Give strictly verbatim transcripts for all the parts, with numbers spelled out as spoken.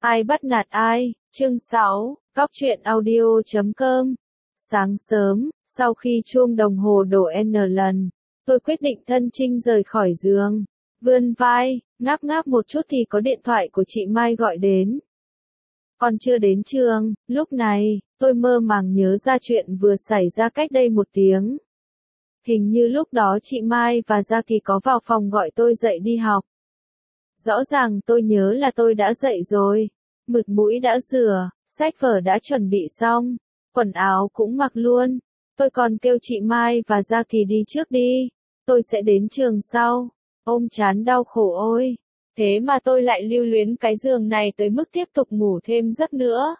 Ai bắt nạt ai, chương sáu, Góc truyện audio chấm com. Sáng sớm, sau khi chuông đồng hồ đổ n lần, tôi quyết định thân chinh rời khỏi giường. Vươn vai, ngáp ngáp một chút thì có điện thoại của chị Mai gọi đến. Còn chưa đến trường, lúc này, tôi mơ màng nhớ ra chuyện vừa xảy ra cách đây một tiếng. Hình như lúc đó chị Mai và Gia Kỳ có vào phòng gọi tôi dậy đi học. Rõ ràng tôi nhớ là tôi đã dậy rồi, mực mũi đã rửa, sách vở đã chuẩn bị xong, quần áo cũng mặc luôn. Tôi còn kêu chị Mai và Gia Kỳ đi trước đi, tôi sẽ đến trường sau. Ôm chán đau khổ ôi, thế mà tôi lại lưu luyến cái giường này tới mức tiếp tục ngủ thêm giấc nữa.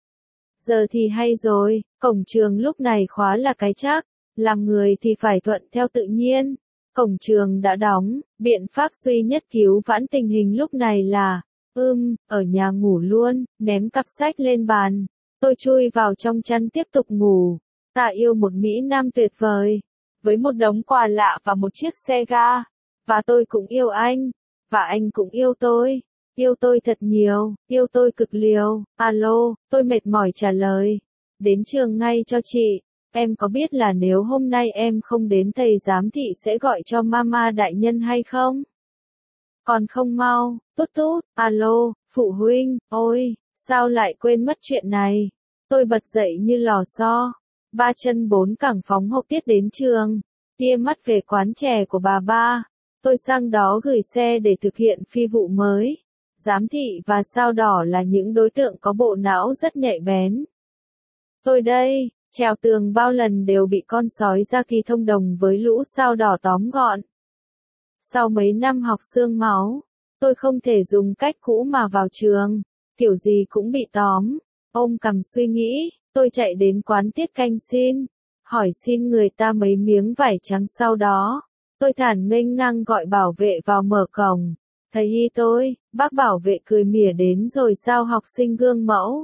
Giờ thì hay rồi, cổng trường lúc này khóa là cái chắc, làm người thì phải thuận theo tự nhiên. Cổng trường đã đóng, biện pháp duy nhất cứu vãn tình hình lúc này là, ưm, ở nhà ngủ luôn, ném cặp sách lên bàn. Tôi chui vào trong chăn tiếp tục ngủ. Ta yêu một Mỹ Nam tuyệt vời, với một đống quà lạ và một chiếc xe ga. Và tôi cũng yêu anh, và anh cũng yêu tôi. Yêu tôi thật nhiều, yêu tôi cực liều. Alo, tôi mệt mỏi trả lời. Đến trường ngay cho chị. Em có biết là nếu hôm nay em không đến thầy giám thị sẽ gọi cho mama đại nhân hay không? Còn không mau, tút tút, alo, phụ huynh, ôi, sao lại quên mất chuyện này? Tôi bật dậy như lò xo, ba chân bốn cẳng phóng hộc tiết đến trường, tia mắt về quán chè của bà ba. Tôi sang đó gửi xe để thực hiện phi vụ mới. Giám thị và sao đỏ là những đối tượng có bộ não rất nhạy bén. Tôi đây, trèo tường bao lần đều bị con sói Gia Kỳ thông đồng với lũ sao đỏ tóm gọn. Sau mấy năm học xương máu, tôi không thể dùng cách cũ mà vào trường, kiểu gì cũng bị tóm. Ôm cằm suy nghĩ, tôi chạy đến quán tiết canh xin, hỏi xin người ta mấy miếng vải trắng sau đó. Tôi thản nghênh ngang gọi bảo vệ vào mở cổng. Thầy hi tôi, bác bảo vệ cười mỉa đến rồi sao học sinh gương mẫu.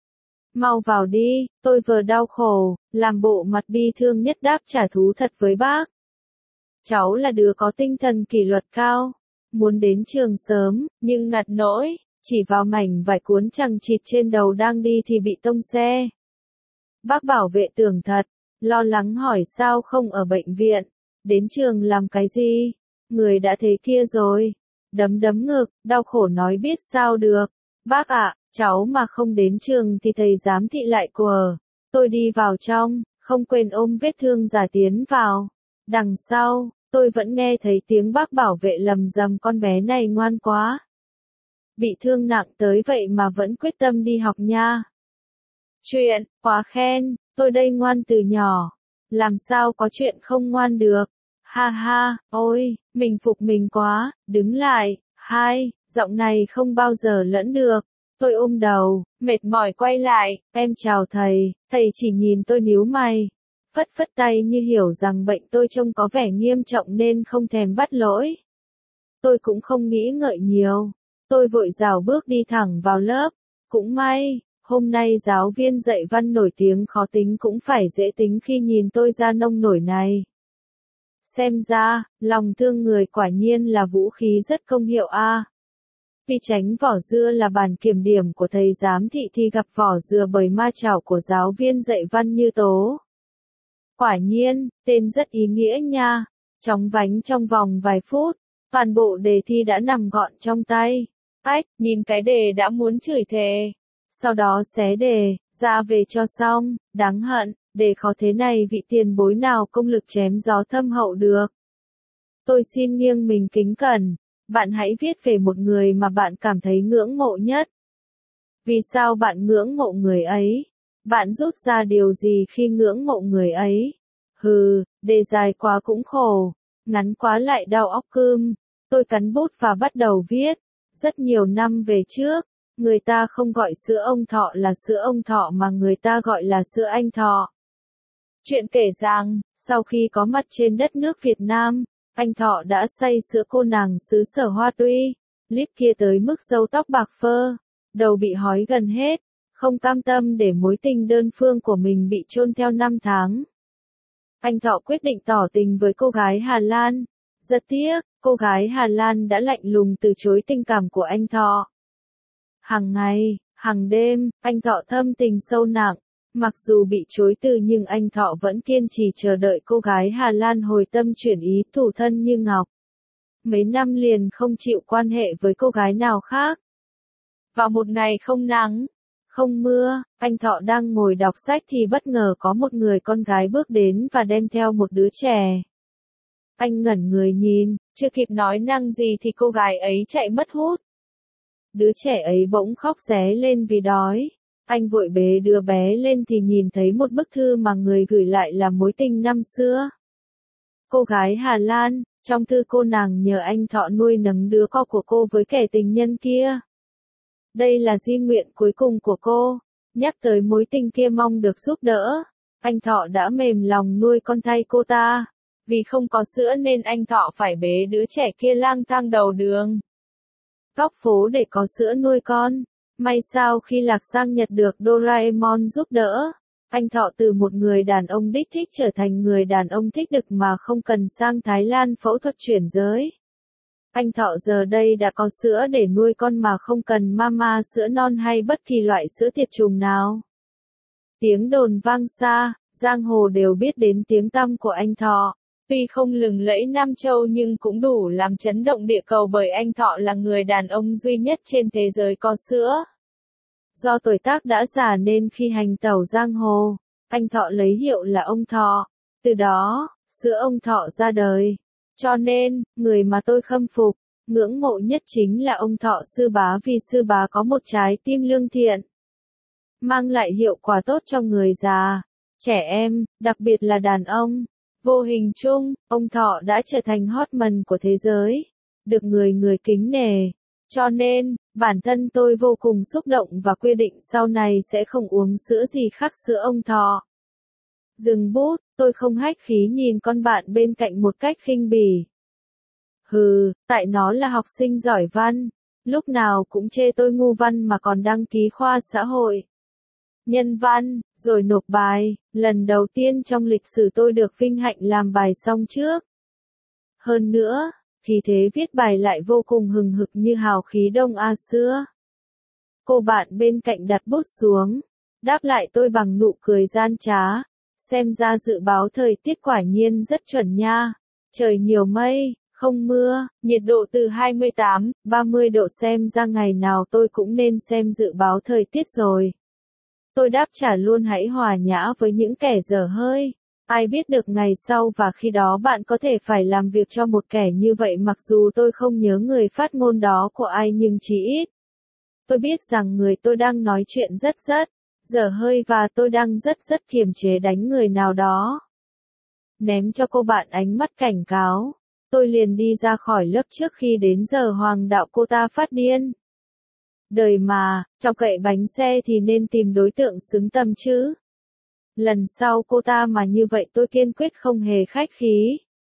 Mau vào đi, tôi vừa đau khổ, làm bộ mặt bi thương nhất đáp trả thú thật với bác. Cháu là đứa có tinh thần kỷ luật cao, muốn đến trường sớm, nhưng ngặt nỗi, chỉ vào mảnh vải cuốn chằng chịt trên đầu đang đi thì bị tông xe. Bác bảo vệ tưởng thật, lo lắng hỏi sao không ở bệnh viện, đến trường làm cái gì, người đã thế kia rồi. Đấm đấm ngực, đau khổ nói biết sao được. Bác ạ, cháu mà không đến trường thì thầy giám thị lại quờ. Tôi đi vào trong, không quên ôm vết thương giả tiến vào. Đằng sau, tôi vẫn nghe thấy tiếng bác bảo vệ lầm rầm con bé này ngoan quá. Bị thương nặng tới vậy mà vẫn quyết tâm đi học nha. Chuyện, quá khen, tôi đây ngoan từ nhỏ. Làm sao có chuyện không ngoan được. Ha ha, ôi, mình phục mình quá, đứng lại, hai, giọng này không bao giờ lẫn được. Tôi ôm đầu, mệt mỏi quay lại, em chào thầy, thầy chỉ nhìn tôi nhíu mày. Phất phất tay như hiểu rằng bệnh tôi trông có vẻ nghiêm trọng nên không thèm bắt lỗi. Tôi cũng không nghĩ ngợi nhiều. Tôi vội rảo bước đi thẳng vào lớp. Cũng may, hôm nay giáo viên dạy văn nổi tiếng khó tính cũng phải dễ tính khi nhìn tôi ra nông nổi này. Xem ra, lòng thương người quả nhiên là vũ khí rất công hiệu a. Vì tránh vỏ dưa là bản kiểm điểm của thầy giám thị thì gặp vỏ dừa bởi ma chảo của giáo viên dạy văn như tố. Quả nhiên, tên rất ý nghĩa nha. Chóng vánh trong vòng vài phút, toàn bộ đề thi đã nằm gọn trong tay. Ách, nhìn cái đề đã muốn chửi thề. Sau đó xé đề, ra về cho xong, đáng hận, đề khó thế này vị tiền bối nào công lực chém gió thâm hậu được. Tôi xin nghiêng mình kính cẩn, bạn hãy viết về một người mà bạn cảm thấy ngưỡng mộ nhất. Vì sao bạn ngưỡng mộ người ấy? Bạn rút ra điều gì khi ngưỡng mộ người ấy? Hừ, đề dài quá cũng khổ, ngắn quá lại đau óc cơm. Tôi cắn bút và bắt đầu viết. Rất nhiều năm về trước, người ta không gọi sữa ông Thọ là sữa ông Thọ mà người ta gọi là sữa anh Thọ. Chuyện kể rằng, sau khi có mặt trên đất nước Việt Nam, anh Thọ đã say sữa cô nàng xứ sở Hoa Tuy, líp kia tới mức râu tóc bạc phơ, đầu bị hói gần hết, không cam tâm để mối tình đơn phương của mình bị chôn theo năm tháng. Anh Thọ quyết định tỏ tình với cô gái Hà Lan. Rất tiếc, cô gái Hà Lan đã lạnh lùng từ chối tình cảm của anh Thọ. Hàng ngày, hàng đêm, anh Thọ thâm tình sâu nặng. Mặc dù bị chối từ nhưng anh Thọ vẫn kiên trì chờ đợi cô gái Hà Lan hồi tâm chuyển ý, thủ thân như ngọc. Mấy năm liền không chịu quan hệ với cô gái nào khác. Vào một ngày không nắng, không mưa, anh Thọ đang ngồi đọc sách thì bất ngờ có một người con gái bước đến và đem theo một đứa trẻ. Anh ngẩn người nhìn, chưa kịp nói năng gì thì cô gái ấy chạy mất hút. Đứa trẻ ấy bỗng khóc ré lên vì đói. Anh vội bế đứa bé lên thì nhìn thấy một bức thư mà người gửi lại là mối tình năm xưa. Cô gái Hà Lan, trong thư cô nàng nhờ anh Thọ nuôi nấng đứa con của cô với kẻ tình nhân kia. Đây là di nguyện cuối cùng của cô. Nhắc tới mối tình kia mong được giúp đỡ. Anh Thọ đã mềm lòng nuôi con thay cô ta. Vì không có sữa nên anh Thọ phải bế đứa trẻ kia lang thang đầu đường, góc phố để có sữa nuôi con. May sao khi lạc sang Nhật được Doraemon giúp đỡ, anh Thọ từ một người đàn ông đích thích trở thành người đàn ông thích đực mà không cần sang Thái Lan phẫu thuật chuyển giới. Anh Thọ giờ đây đã có sữa để nuôi con mà không cần mama sữa non hay bất kỳ loại sữa tiệt trùng nào. Tiếng đồn vang xa, giang hồ đều biết đến tiếng tăm của anh Thọ. Tuy không lừng lẫy Nam Châu nhưng cũng đủ làm chấn động địa cầu bởi anh Thọ là người đàn ông duy nhất trên thế giới có sữa. Do tuổi tác đã già nên khi hành tẩu giang hồ, anh Thọ lấy hiệu là ông Thọ. Từ đó, sữa ông Thọ ra đời. Cho nên, người mà tôi khâm phục, ngưỡng mộ nhất chính là ông Thọ Sư Bá vì Sư Bá có một trái tim lương thiện, mang lại hiệu quả tốt cho người già, trẻ em, đặc biệt là đàn ông. Vô hình chung, ông Thọ đã trở thành hormone của thế giới, được người người kính nể. Cho nên, bản thân tôi vô cùng xúc động và quyết định sau này sẽ không uống sữa gì khác sữa ông Thọ. Dừng bút, tôi không hách khí nhìn con bạn bên cạnh một cách khinh bỉ. Hừ, tại nó là học sinh giỏi văn, lúc nào cũng chê tôi ngu văn mà còn đăng ký khoa xã hội, nhân văn, rồi nộp bài. Lần đầu tiên trong lịch sử tôi được vinh hạnh làm bài xong trước. Hơn nữa, khí thế viết bài lại vô cùng hừng hực như hào khí Đông Á xưa. Cô bạn bên cạnh đặt bút xuống, đáp lại tôi bằng nụ cười gian trá. Xem ra dự báo thời tiết quả nhiên rất chuẩn nha. Trời nhiều mây, không mưa, nhiệt độ từ hai mươi tám đến ba mươi độ, xem ra ngày nào tôi cũng nên xem dự báo thời tiết rồi. Tôi đáp trả luôn, hãy hòa nhã với những kẻ dở hơi. Ai biết được ngày sau và khi đó bạn có thể phải làm việc cho một kẻ như vậy. Mặc dù tôi không nhớ người phát ngôn đó của ai nhưng chỉ ít, tôi biết rằng người tôi đang nói chuyện rất rất dở hơi và tôi đang rất rất kiềm chế đánh người nào đó. Ném cho cô bạn ánh mắt cảnh cáo. Tôi liền đi ra khỏi lớp trước khi đến giờ hoàng đạo cô ta phát điên. Đời mà, trong cậy bánh xe thì nên tìm đối tượng xứng tầm chứ. Lần sau cô ta mà như vậy tôi kiên quyết không hề khách khí.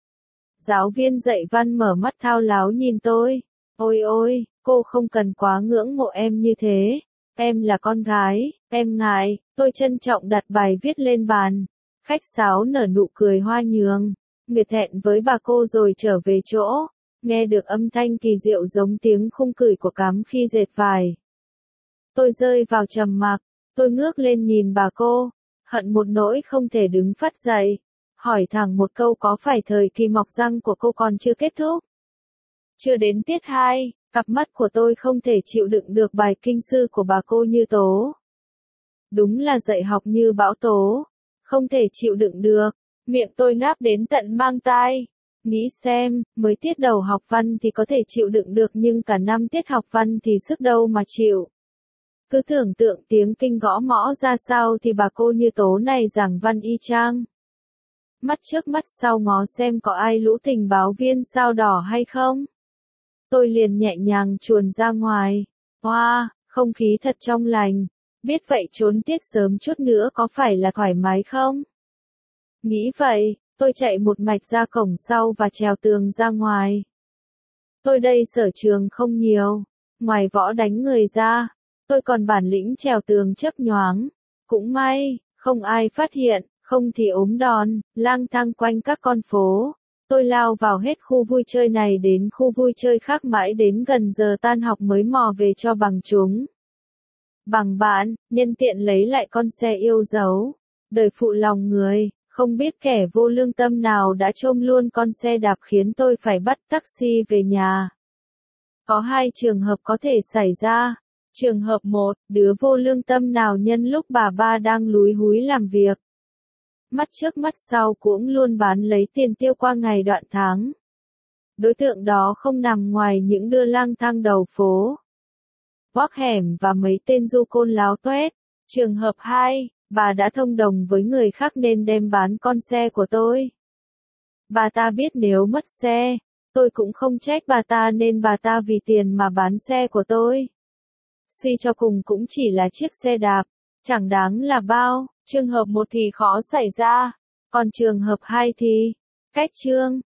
Giáo viên dạy văn mở mắt thao láo nhìn tôi. Ôi ôi, cô không cần quá ngưỡng mộ em như thế. Em là con gái, em ngại. Tôi trân trọng đặt bài viết lên bàn. Khách sáo nở nụ cười hoa nhường. Người thẹn với bà cô rồi trở về chỗ. Nghe được âm thanh kỳ diệu giống tiếng khung cười của cám khi dệt vải. Tôi rơi vào trầm mặc. Tôi ngước lên nhìn bà cô. Hận một nỗi không thể đứng phắt dậy. Hỏi thẳng một câu, có phải thời kỳ mọc răng của cô còn chưa kết thúc? Chưa đến tiết hai, cặp mắt của tôi không thể chịu đựng được bài kinh sư của bà cô Như Tố. Đúng là dạy học như bão tố. Không thể chịu đựng được. Miệng tôi ngáp đến tận mang tai. Nghĩ xem, mới tiết đầu học văn thì có thể chịu đựng được nhưng cả năm tiết học văn thì sức đâu mà chịu. Cứ tưởng tượng tiếng kinh gõ mõ ra sao thì bà cô Như Tố này giảng văn y chang. Mắt trước mắt sau ngó xem có ai lũ tình báo viên sao đỏ hay không. Tôi liền nhẹ nhàng chuồn ra ngoài. Hoa, wow, không khí thật trong lành. Biết vậy trốn tiết sớm chút nữa có phải là thoải mái không? Nghĩ vậy, tôi chạy một mạch ra cổng sau và trèo tường ra ngoài. Tôi đây sở trường không nhiều. Ngoài võ đánh người ra, tôi còn bản lĩnh trèo tường chớp nhoáng. Cũng may, không ai phát hiện, không thì ốm đòn, lang thang quanh các con phố. Tôi lao vào hết khu vui chơi này đến khu vui chơi khác mãi đến gần giờ tan học mới mò về cho bằng chúng. bằng bạn, nhân tiện lấy lại con xe yêu dấu. Đời phụ lòng người, không biết kẻ vô lương tâm nào đã trôm luôn con xe đạp khiến tôi phải bắt taxi về nhà. Có hai trường hợp có thể xảy ra. Trường hợp một, đứa vô lương tâm nào nhân lúc bà ba đang lúi húi làm việc, mắt trước mắt sau cũng luôn bán lấy tiền tiêu qua ngày đoạn tháng. Đối tượng đó không nằm ngoài những đứa lang thang đầu phố, góc hẻm và mấy tên du côn láo tuét. Trường hợp hai, bà đã thông đồng với người khác nên đem bán con xe của tôi. Bà ta biết nếu mất xe, tôi cũng không trách bà ta nên bà ta vì tiền mà bán xe của tôi. Suy cho cùng cũng chỉ là chiếc xe đạp, chẳng đáng là bao. Trường hợp một thì khó xảy ra, còn trường hợp hai thì, cách chương.